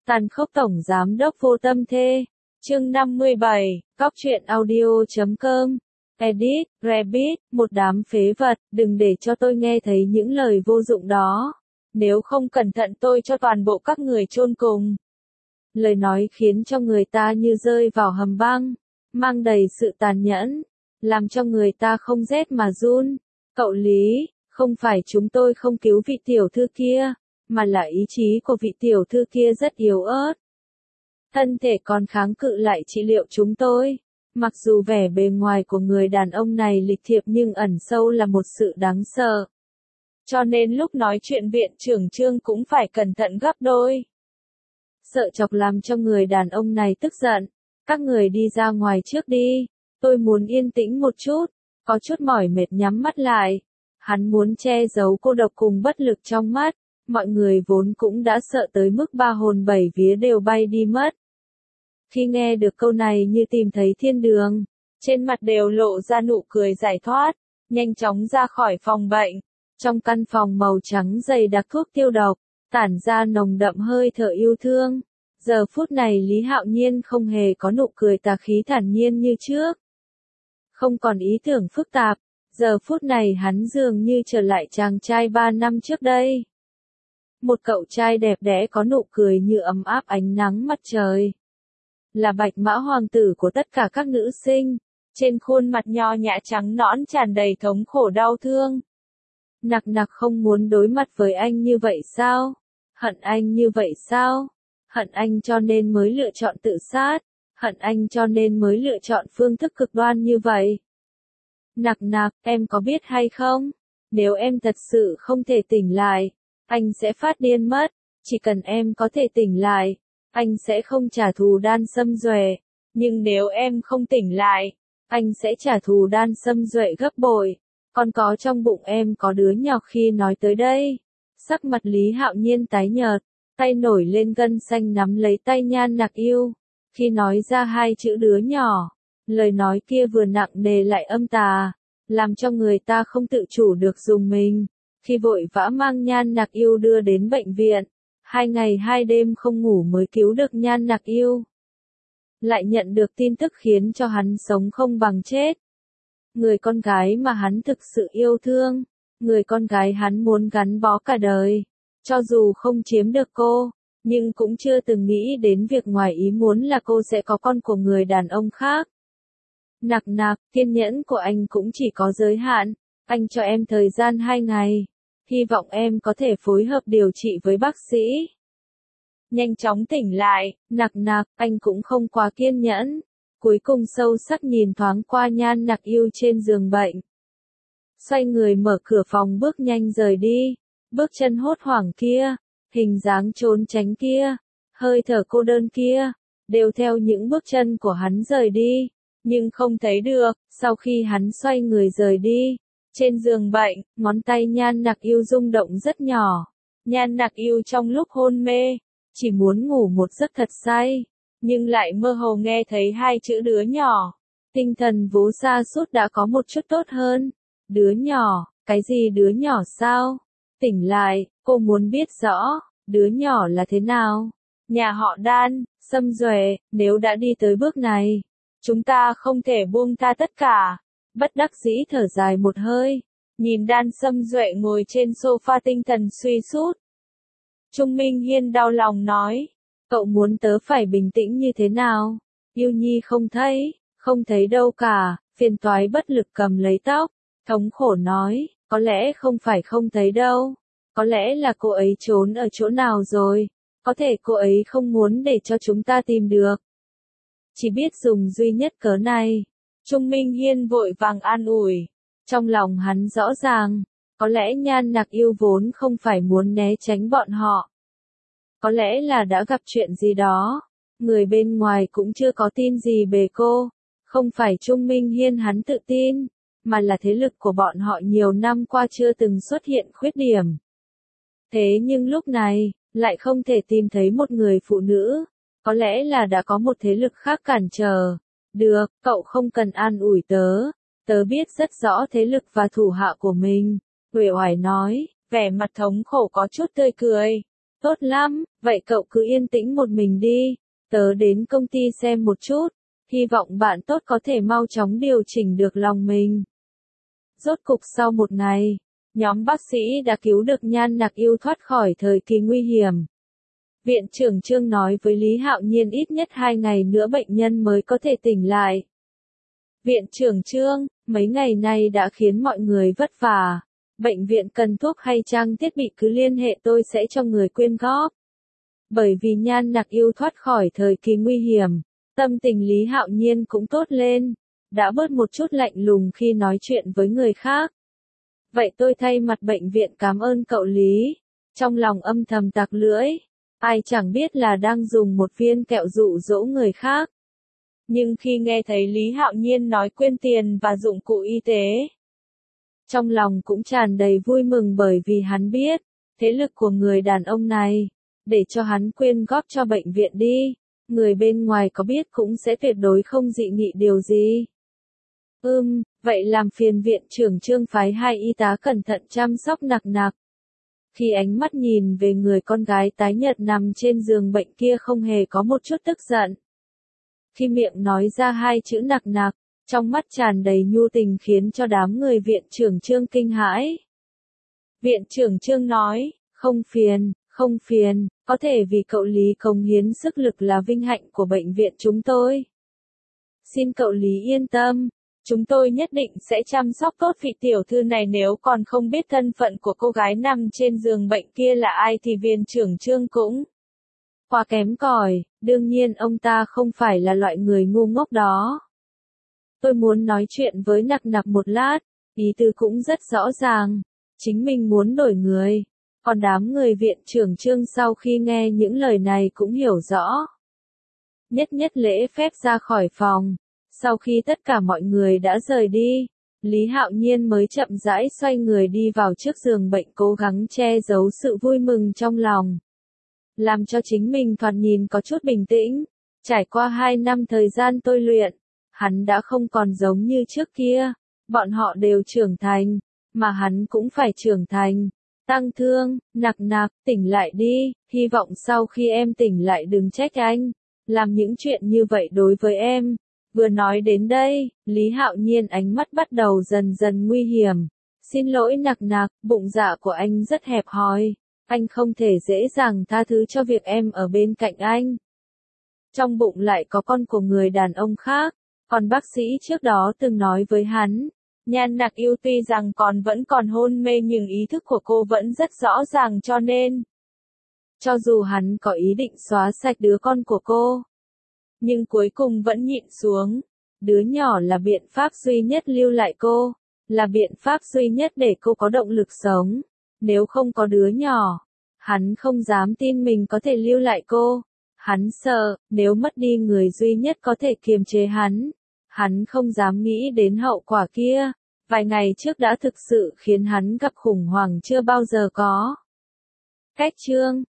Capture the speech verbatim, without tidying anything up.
Tàn khốc tổng giám đốc vô tâm thê. Chương năm mươi bảy, cóc truyện audio chấm com. Edit, Rabbit, một đám phế vật, đừng để cho tôi nghe thấy những lời vô dụng đó. Nếu không cẩn thận tôi cho toàn bộ các người chôn cùng. Lời nói khiến cho người ta như rơi vào hầm băng, mang đầy sự tàn nhẫn, làm cho người ta không rét mà run. Cậu Lý, không phải chúng tôi không cứu vị tiểu thư kia, mà là ý chí của vị tiểu thư kia rất yếu ớt. Thân thể còn kháng cự lại trị liệu chúng tôi. Mặc dù vẻ bề ngoài của người đàn ông này lịch thiệp nhưng ẩn sâu là một sự đáng sợ. Cho nên lúc nói chuyện viện trưởng Trương cũng phải cẩn thận gấp đôi. Sợ chọc làm cho người đàn ông này tức giận. Các người đi ra ngoài trước đi. Tôi muốn yên tĩnh một chút. Có chút mỏi mệt nhắm mắt lại. Hắn muốn che giấu cô độc cùng bất lực trong mắt. Mọi người vốn cũng đã sợ tới mức ba hồn bảy vía đều bay đi mất. Khi nghe được câu này như tìm thấy thiên đường, trên mặt đều lộ ra nụ cười giải thoát, nhanh chóng ra khỏi phòng bệnh. Trong căn phòng màu trắng dày đặc thuốc tiêu độc, tản ra nồng đậm hơi thở yêu thương. Giờ phút này Lý Hạo Nhiên không hề có nụ cười tà khí thản nhiên như trước. Không còn ý tưởng phức tạp, giờ phút này hắn dường như trở lại chàng trai ba năm trước đây. Một cậu trai đẹp đẽ có nụ cười như ấm áp ánh nắng mặt trời. Là bạch mã hoàng tử của tất cả các nữ sinh, trên khuôn mặt nho nhã trắng nõn tràn đầy thống khổ đau thương. Nặc nặc không muốn đối mặt với anh như vậy sao? Hận anh như vậy sao? Hận anh cho nên mới lựa chọn tự sát, hận anh cho nên mới lựa chọn phương thức cực đoan như vậy. Nặc nặc, em có biết hay không? Nếu em thật sự không thể tỉnh lại, anh sẽ phát điên mất. Chỉ cần em có thể tỉnh lại, anh sẽ không trả thù Đan Sâm Duệ. Nhưng nếu em không tỉnh lại, anh sẽ trả thù Đan Sâm Duệ gấp bội. Còn có trong bụng em có đứa nhỏ. Khi nói tới đây, sắc mặt Lý Hạo Nhiên tái nhợt, tay nổi lên gân xanh nắm lấy tay Nhan Nặc Yêu. Khi nói ra hai chữ đứa nhỏ, lời nói kia vừa nặng nề lại âm tà, làm cho người ta không tự chủ được rùng mình. Khi vội vã mang Nhan Nặc Yêu đưa đến bệnh viện, hai ngày hai đêm không ngủ mới cứu được Nhan Nặc Yêu. Lại nhận được tin tức khiến cho hắn sống không bằng chết. Người con gái mà hắn thực sự yêu thương, người con gái hắn muốn gắn bó cả đời. Cho dù không chiếm được cô, nhưng cũng chưa từng nghĩ đến việc ngoài ý muốn là cô sẽ có con của người đàn ông khác. Nặc nặc, kiên nhẫn của anh cũng chỉ có giới hạn, anh cho em thời gian hai ngày. Hy vọng em có thể phối hợp điều trị với bác sĩ. Nhanh chóng tỉnh lại, nặc nặc, anh cũng không quá kiên nhẫn. Cuối cùng sâu sắc nhìn thoáng qua Nhan Nặc Yêu trên giường bệnh. Xoay người mở cửa phòng bước nhanh rời đi. Bước chân hốt hoảng kia, hình dáng trốn tránh kia, hơi thở cô đơn kia, đều theo những bước chân của hắn rời đi. Nhưng không thấy được, sau khi hắn xoay người rời đi. Trên giường bệnh, ngón tay Nhan Nặc Yêu rung động rất nhỏ. Nhan Nặc Yêu trong lúc hôn mê, chỉ muốn ngủ một giấc thật say, nhưng lại mơ hồ nghe thấy hai chữ đứa nhỏ. Tinh thần vốn sa sút đã có một chút tốt hơn. Đứa nhỏ, cái gì đứa nhỏ sao? Tỉnh lại, cô muốn biết rõ, đứa nhỏ là thế nào? Nhà họ Đan, Sâm Duệ, nếu đã đi tới bước này, chúng ta không thể buông tha tất cả. Bất đắc dĩ thở dài một hơi, nhìn Đan Sâm Duệ ngồi trên sofa tinh thần suy sút. Trung Minh Hiên đau lòng nói, cậu muốn tớ phải bình tĩnh như thế nào? Yêu Nhi không thấy, không thấy đâu cả. Phiền toái bất lực cầm lấy tóc, thống khổ nói, có lẽ không phải không thấy đâu. Có lẽ là cô ấy trốn ở chỗ nào rồi, có thể cô ấy không muốn để cho chúng ta tìm được. Chỉ biết dùng duy nhất cớ này. Trung Minh Hiên vội vàng an ủi. Trong lòng hắn rõ ràng, có lẽ Nhan Nặc Yêu vốn không phải muốn né tránh bọn họ. Có lẽ là đã gặp chuyện gì đó. Người bên ngoài cũng chưa có tin gì về cô. Không phải Trung Minh Hiên hắn tự tin, mà là thế lực của bọn họ nhiều năm qua chưa từng xuất hiện khuyết điểm. Thế nhưng lúc này, lại không thể tìm thấy một người phụ nữ. Có lẽ là đã có một thế lực khác cản trở. Được, cậu không cần an ủi tớ. Tớ biết rất rõ thế lực và thủ hạ của mình. Uể oải nói, vẻ mặt thống khổ có chút tươi cười. Tốt lắm, vậy cậu cứ yên tĩnh một mình đi. Tớ đến công ty xem một chút. Hy vọng bạn tốt có thể mau chóng điều chỉnh được lòng mình. Rốt cục sau một ngày, nhóm bác sĩ đã cứu được Nhan Nặc Yêu thoát khỏi thời kỳ nguy hiểm. Viện trưởng Trương nói với Lý Hạo Nhiên ít nhất hai ngày nữa bệnh nhân mới có thể tỉnh lại. Viện trưởng Trương, mấy ngày nay đã khiến mọi người vất vả. Bệnh viện cần thuốc hay trang thiết bị cứ liên hệ tôi sẽ cho người quyên góp. Bởi vì Nhan Nặc Yêu thoát khỏi thời kỳ nguy hiểm, tâm tình Lý Hạo Nhiên cũng tốt lên, đã bớt một chút lạnh lùng khi nói chuyện với người khác. Vậy tôi thay mặt bệnh viện cảm ơn cậu Lý. Trong lòng âm thầm tặc lưỡi, ai chẳng biết là đang dùng một viên kẹo dụ dỗ người khác. Nhưng khi nghe thấy Lý Hạo Nhiên nói quyên tiền và dụng cụ y tế, trong lòng cũng tràn đầy vui mừng bởi vì hắn biết, thế lực của người đàn ông này, để cho hắn quyên góp cho bệnh viện đi, người bên ngoài có biết cũng sẽ tuyệt đối không dị nghị điều gì. Ừm, vậy làm phiền viện trưởng Trương phái hai y tá cẩn thận chăm sóc Nặc Nặc. Khi ánh mắt nhìn về người con gái tái nhợt nằm trên giường bệnh kia không hề có một chút tức giận. Khi miệng nói ra hai chữ Nặc Nặc, trong mắt tràn đầy nhu tình khiến cho đám người viện trưởng Trương kinh hãi. Viện trưởng Trương nói, không phiền, không phiền, có thể vì cậu Lý cống hiến sức lực là vinh hạnh của bệnh viện chúng tôi. Xin cậu Lý yên tâm, chúng tôi nhất định sẽ chăm sóc tốt vị tiểu thư này. Nếu còn không biết thân phận của cô gái nằm trên giường bệnh kia là ai thì viện trưởng Trương cũng quá kém cỏi, đương nhiên ông ta không phải là loại người ngu ngốc đó. Tôi muốn nói chuyện với Nặc Nặc một lát, ý tư cũng rất rõ ràng, chính mình muốn đổi người. Còn đám người viện trưởng Trương sau khi nghe những lời này cũng hiểu rõ. Nhất nhất lễ phép ra khỏi phòng, sau khi tất cả mọi người đã rời đi, Lý Hạo Nhiên mới chậm rãi xoay người đi vào trước giường bệnh cố gắng che giấu sự vui mừng trong lòng. Làm cho chính mình thoạt nhìn có chút bình tĩnh, trải qua hai năm thời gian tôi luyện, hắn đã không còn giống như trước kia, bọn họ đều trưởng thành, mà hắn cũng phải trưởng thành. Tăng Thương, Nặc Nặc, tỉnh lại đi, hy vọng sau khi em tỉnh lại đừng trách anh, làm những chuyện như vậy đối với em. Vừa nói đến đây, Lý Hạo Nhiên ánh mắt bắt đầu dần dần nguy hiểm. Xin lỗi Nặc Nặc, bụng dạ của anh rất hẹp hòi, anh không thể dễ dàng tha thứ cho việc em ở bên cạnh anh. Trong bụng lại có con của người đàn ông khác, còn bác sĩ trước đó từng nói với hắn. Nhan Nặc Yêu tuy rằng còn vẫn còn hôn mê nhưng ý thức của cô vẫn rất rõ ràng cho nên, cho dù hắn có ý định xóa sạch đứa con của cô, nhưng cuối cùng vẫn nhịn xuống. Đứa nhỏ là biện pháp duy nhất lưu lại cô, là biện pháp duy nhất để cô có động lực sống. Nếu không có đứa nhỏ, hắn không dám tin mình có thể lưu lại cô. Hắn sợ, nếu mất đi người duy nhất có thể kiềm chế hắn, hắn không dám nghĩ đến hậu quả kia. Vài ngày trước đã thực sự khiến hắn gặp khủng hoảng chưa bao giờ có. Cách chương